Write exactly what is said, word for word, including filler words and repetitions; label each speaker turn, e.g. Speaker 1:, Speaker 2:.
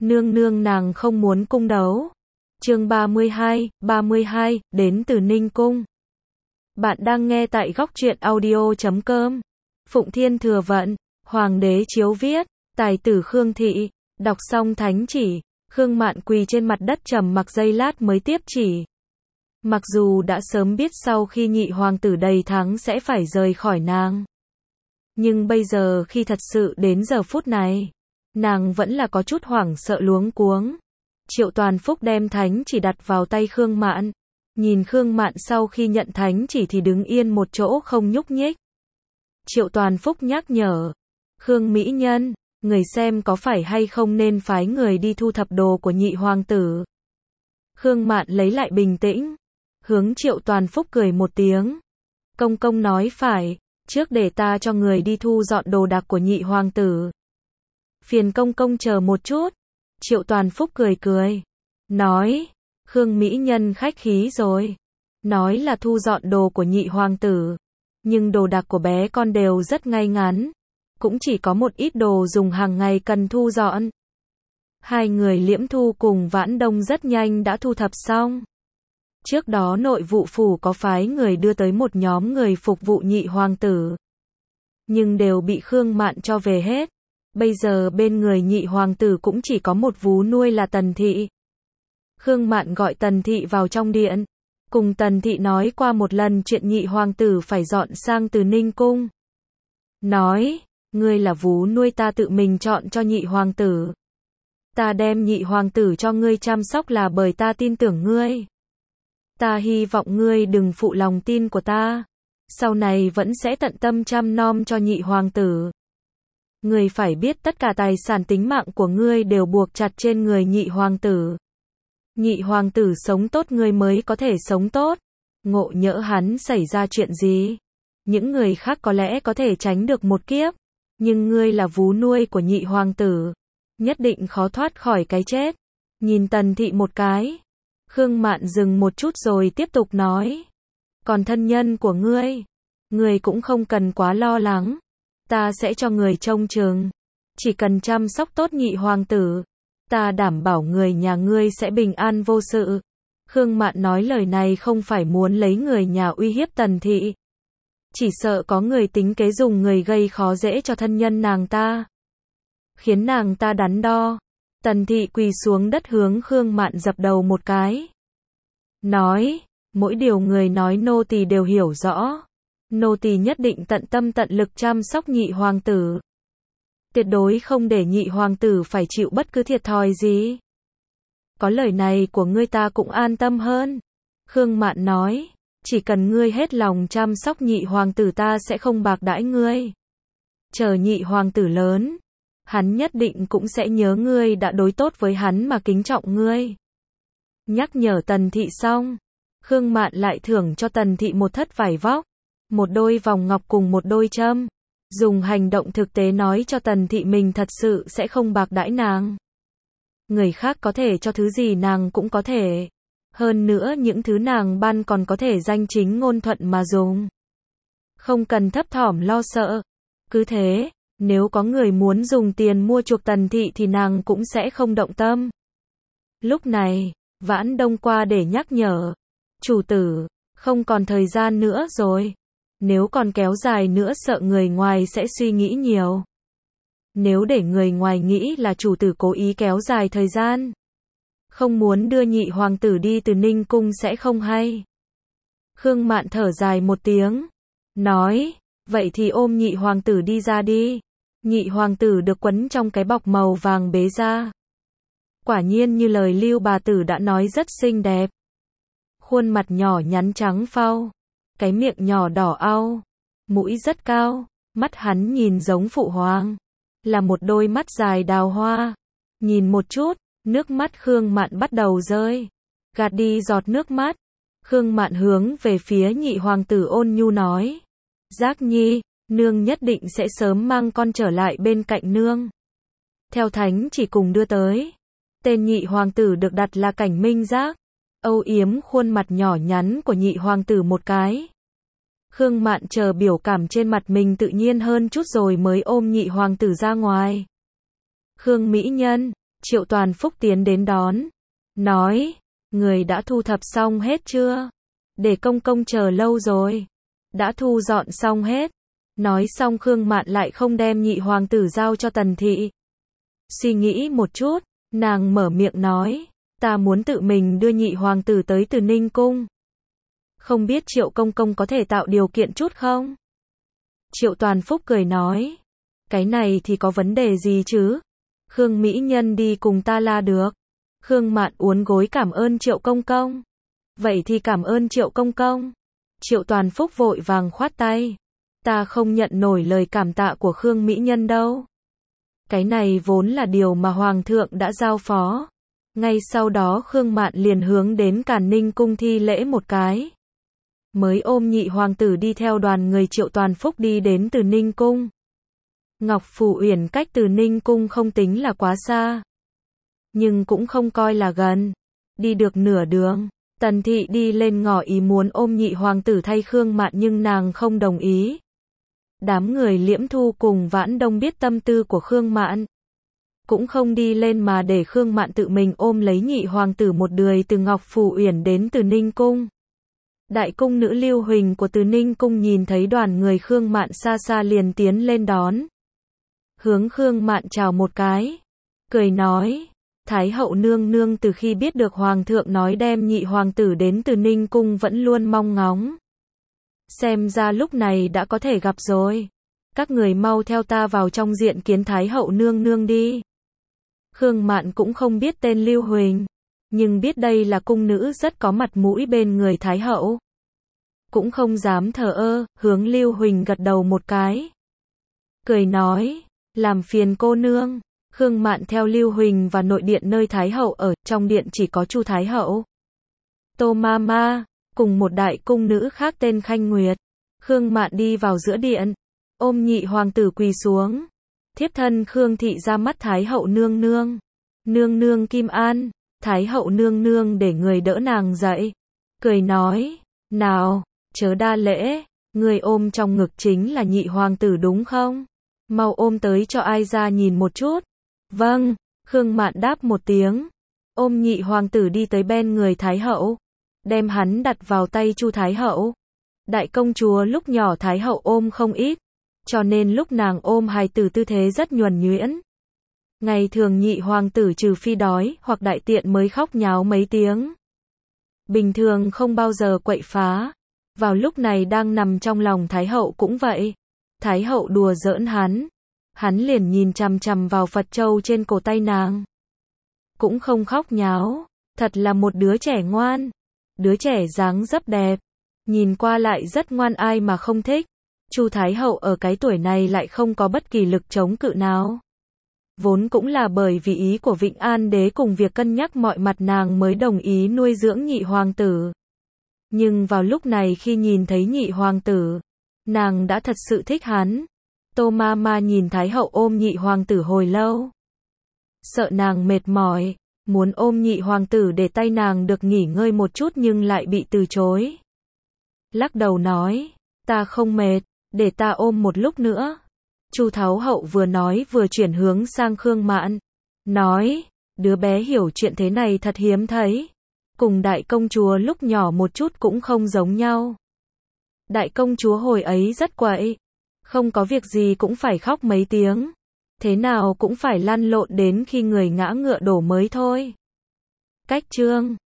Speaker 1: Nương nương nàng không muốn cung đấu. Chương ba mươi hai, ba mươi hai, đến từ Ninh Cung. Bạn đang nghe tại góc truyện audio chấm com. Phụng Thiên Thừa Vận, Hoàng đế chiếu viết, tài tử Khương Thị, đọc xong thánh chỉ, Khương Mạn quỳ trên mặt đất trầm mặc giây lát mới tiếp chỉ. Mặc dù đã sớm biết sau khi nhị hoàng tử đầy thắng sẽ phải rời khỏi nàng. Nhưng bây giờ khi thật sự đến giờ phút này, nàng vẫn là có chút hoảng sợ luống cuống. Triệu Toàn Phúc đem thánh chỉ đặt vào tay Khương Mạn. Nhìn Khương Mạn sau khi nhận thánh chỉ thì đứng yên một chỗ không nhúc nhích. Triệu Toàn Phúc nhắc nhở. Khương Mỹ Nhân, người xem có phải hay không nên phái người đi thu thập đồ của nhị hoàng tử. Khương Mạn lấy lại bình tĩnh. Hướng Triệu Toàn Phúc cười một tiếng. Công công nói phải, trước để ta cho người đi thu dọn đồ đạc của nhị hoàng tử. Phiền công công chờ một chút. Triệu Toàn Phúc cười cười. Nói, Khương Mỹ Nhân khách khí rồi. Nói là thu dọn đồ của nhị hoàng tử. Nhưng đồ đạc của bé con đều rất ngay ngắn. Cũng chỉ có một ít đồ dùng hàng ngày cần thu dọn. Hai người Liễm Thu cùng Vãn Đông rất nhanh đã thu thập xong. Trước đó nội vụ phủ có phái người đưa tới một nhóm người phục vụ nhị hoàng tử. Nhưng đều bị Khương Mạn cho về hết. Bây giờ bên người nhị hoàng tử cũng chỉ có một vú nuôi là Tần Thị. Khương Mạn gọi Tần Thị vào trong điện. Cùng Tần Thị nói qua một lần chuyện nhị hoàng tử phải dọn sang từ Ninh Cung. Nói, ngươi là vú nuôi ta tự mình chọn cho nhị hoàng tử. Ta đem nhị hoàng tử cho ngươi chăm sóc là bởi ta tin tưởng ngươi. Ta hy vọng ngươi đừng phụ lòng tin của ta. Sau này vẫn sẽ tận tâm chăm nom cho nhị hoàng tử. Ngươi phải biết tất cả tài sản tính mạng của ngươi đều buộc chặt trên người nhị hoàng tử. Nhị hoàng tử sống tốt ngươi mới có thể sống tốt. Ngộ nhỡ hắn xảy ra chuyện gì. Những người khác có lẽ có thể tránh được một kiếp. Nhưng ngươi là vú nuôi của nhị hoàng tử. Nhất định khó thoát khỏi cái chết. Nhìn Tần Thị một cái. Khương Mạn dừng một chút rồi tiếp tục nói. Còn thân nhân của ngươi. Ngươi cũng không cần quá lo lắng. Ta sẽ cho người trông chừng. Chỉ cần chăm sóc tốt nhị hoàng tử. Ta đảm bảo người nhà ngươi sẽ bình an vô sự. Khương Mạn nói lời này không phải muốn lấy người nhà uy hiếp Tần Thị. Chỉ sợ có người tính kế dùng người gây khó dễ cho thân nhân nàng ta. Khiến nàng ta đắn đo. Tần Thị quỳ xuống đất hướng Khương Mạn dập đầu một cái. Nói, mỗi điều người nói nô tỳ đều hiểu rõ. Nô tỳ nhất định tận tâm tận lực chăm sóc nhị hoàng tử. Tuyệt đối không để nhị hoàng tử phải chịu bất cứ thiệt thòi gì. Có lời này của ngươi ta cũng an tâm hơn. Khương Mạn nói, chỉ cần ngươi hết lòng chăm sóc nhị hoàng tử ta sẽ không bạc đãi ngươi. Chờ nhị hoàng tử lớn, hắn nhất định cũng sẽ nhớ ngươi đã đối tốt với hắn mà kính trọng ngươi. Nhắc nhở Tần Thị xong, Khương Mạn lại thưởng cho Tần Thị một thất vải vóc, một đôi vòng ngọc cùng một đôi châm. Dùng hành động thực tế nói cho Tần Thị mình thật sự sẽ không bạc đãi nàng. Người khác có thể cho thứ gì nàng cũng có thể. Hơn nữa những thứ nàng ban còn có thể danh chính ngôn thuận mà dùng. Không cần thấp thỏm lo sợ. Cứ thế, nếu có người muốn dùng tiền mua chuộc Tần Thị thì nàng cũng sẽ không động tâm. Lúc này, Vãn Đông qua để nhắc nhở. Chủ tử, không còn thời gian nữa rồi. Nếu còn kéo dài nữa sợ người ngoài sẽ suy nghĩ nhiều. Nếu để người ngoài nghĩ là chủ tử cố ý kéo dài thời gian. Không muốn đưa nhị hoàng tử đi từ Ninh Cung sẽ không hay. Khương Mạn thở dài một tiếng. Nói, vậy thì ôm nhị hoàng tử đi ra đi. Nhị hoàng tử được quấn trong cái bọc màu vàng bế ra. Quả nhiên như lời Lưu bà tử đã nói rất xinh đẹp. Khuôn mặt nhỏ nhắn trắng phau. Cái miệng nhỏ đỏ au. Mũi rất cao. Mắt hắn nhìn giống phụ hoàng. Là một đôi mắt dài đào hoa. Nhìn một chút, nước mắt Khương Mạn bắt đầu rơi. Gạt đi giọt nước mắt. Khương Mạn hướng về phía nhị hoàng tử ôn nhu nói. Giác Nhi, nương nhất định sẽ sớm mang con trở lại bên cạnh nương. Theo thánh chỉ cùng đưa tới. Tên nhị hoàng tử được đặt là Cảnh Minh Giác. Âu yếm khuôn mặt nhỏ nhắn của nhị hoàng tử một cái. Khương Mạn chờ biểu cảm trên mặt mình tự nhiên hơn chút rồi mới ôm nhị hoàng tử ra ngoài. Khương Mỹ Nhân, Triệu Toàn Phúc tiến đến đón, nói, người đã thu thập xong hết chưa? Để công công chờ lâu rồi. Đã thu dọn xong hết. Nói xong Khương Mạn lại không đem nhị hoàng tử giao cho Tần Thị. Suy nghĩ một chút, nàng mở miệng nói, ta muốn tự mình đưa nhị hoàng tử tới Từ Ninh Cung. Không biết Triệu công công có thể tạo điều kiện chút không? Triệu Toàn Phúc cười nói, cái này thì có vấn đề gì chứ? Khương mỹ nhân đi cùng ta là được. Khương Mạn uốn gối cảm ơn Triệu công công. Vậy thì cảm ơn Triệu công công. Triệu Toàn Phúc vội vàng khoát tay. Ta không nhận nổi lời cảm tạ của Khương mỹ nhân đâu. Cái này vốn là điều mà Hoàng thượng đã giao phó. Ngay sau đó Khương Mạn liền hướng đến Càn Ninh Cung thi lễ một cái. Mới ôm nhị hoàng tử đi theo đoàn người Triệu Toàn Phúc đi đến Từ Ninh Cung. Ngọc Phủ Uyển cách Từ Ninh Cung không tính là quá xa. Nhưng cũng không coi là gần. Đi được nửa đường, Tần Thị đi lên ngỏ ý muốn ôm nhị hoàng tử thay Khương Mạn nhưng nàng không đồng ý. Đám người Liễm Thu cùng Vãn Đông biết tâm tư của Khương Mạn. Cũng không đi lên mà để Khương Mạn tự mình ôm lấy nhị hoàng tử một đười từ Ngọc Phủ Uyển đến Từ Ninh Cung. Đại cung nữ Lưu Huỳnh của Từ Ninh Cung nhìn thấy đoàn người Khương Mạn xa xa liền tiến lên đón. Hướng Khương Mạn chào một cái. Cười nói, Thái hậu nương nương từ khi biết được Hoàng thượng nói đem nhị hoàng tử đến Từ Ninh Cung vẫn luôn mong ngóng. Xem ra lúc này đã có thể gặp rồi. Các người mau theo ta vào trong diện kiến Thái hậu nương nương đi. Khương Mạn cũng không biết tên Lưu Huỳnh, nhưng biết đây là cung nữ rất có mặt mũi bên người Thái hậu. Cũng không dám thờ ơ, hướng Lưu Huỳnh gật đầu một cái. Cười nói, làm phiền cô nương. Khương Mạn theo Lưu Huỳnh và nội điện nơi Thái hậu ở, trong điện chỉ có Chu Thái hậu, Tô Ma Ma, cùng một đại cung nữ khác tên Khanh Nguyệt. Khương Mạn đi vào giữa điện, ôm nhị hoàng tử quỳ xuống. Thiếp thân Khương thị ra mắt Thái hậu nương nương. Nương nương Kim An. Thái hậu nương nương để người đỡ nàng dậy. Cười nói, nào, chớ đa lễ, người ôm trong ngực chính là nhị hoàng tử đúng không? Mau ôm tới cho ai ra nhìn một chút. Vâng, Khương Mạn đáp một tiếng. Ôm nhị hoàng tử đi tới bên người Thái hậu. Đem hắn đặt vào tay Chu Thái hậu. Đại công chúa lúc nhỏ Thái hậu ôm không ít. Cho nên lúc nàng ôm hài tử tư thế rất nhuần nhuyễn. Ngày thường nhị hoàng tử trừ phi đói hoặc đại tiện mới khóc nháo mấy tiếng. Bình thường không bao giờ quậy phá. Vào lúc này đang nằm trong lòng Thái hậu cũng vậy. Thái hậu đùa giỡn hắn. Hắn liền nhìn chằm chằm vào Phật châu trên cổ tay nàng. Cũng không khóc nháo. Thật là một đứa trẻ ngoan. Đứa trẻ dáng dấp đẹp. Nhìn qua lại rất ngoan, ai mà không thích. Chu Thái hậu ở cái tuổi này lại không có bất kỳ lực chống cự nào. Vốn cũng là bởi vì ý của Vĩnh An đế cùng việc cân nhắc mọi mặt nàng mới đồng ý nuôi dưỡng nhị hoàng tử. Nhưng vào lúc này khi nhìn thấy nhị hoàng tử, nàng đã thật sự thích hắn. Tô Ma Ma nhìn Thái hậu ôm nhị hoàng tử hồi lâu. Sợ nàng mệt mỏi, muốn ôm nhị hoàng tử để tay nàng được nghỉ ngơi một chút nhưng lại bị từ chối. Lắc đầu nói, ta không mệt, để ta ôm một lúc nữa. Chu Thái hậu vừa nói vừa chuyển hướng sang Khương Mạn. Nói, đứa bé hiểu chuyện thế này thật hiếm thấy. Cùng đại công chúa lúc nhỏ một chút cũng không giống nhau. Đại công chúa hồi ấy rất quậy. Không có việc gì cũng phải khóc mấy tiếng. Thế nào cũng phải lăn lộn đến khi người ngã ngựa đổ mới thôi. Cách chương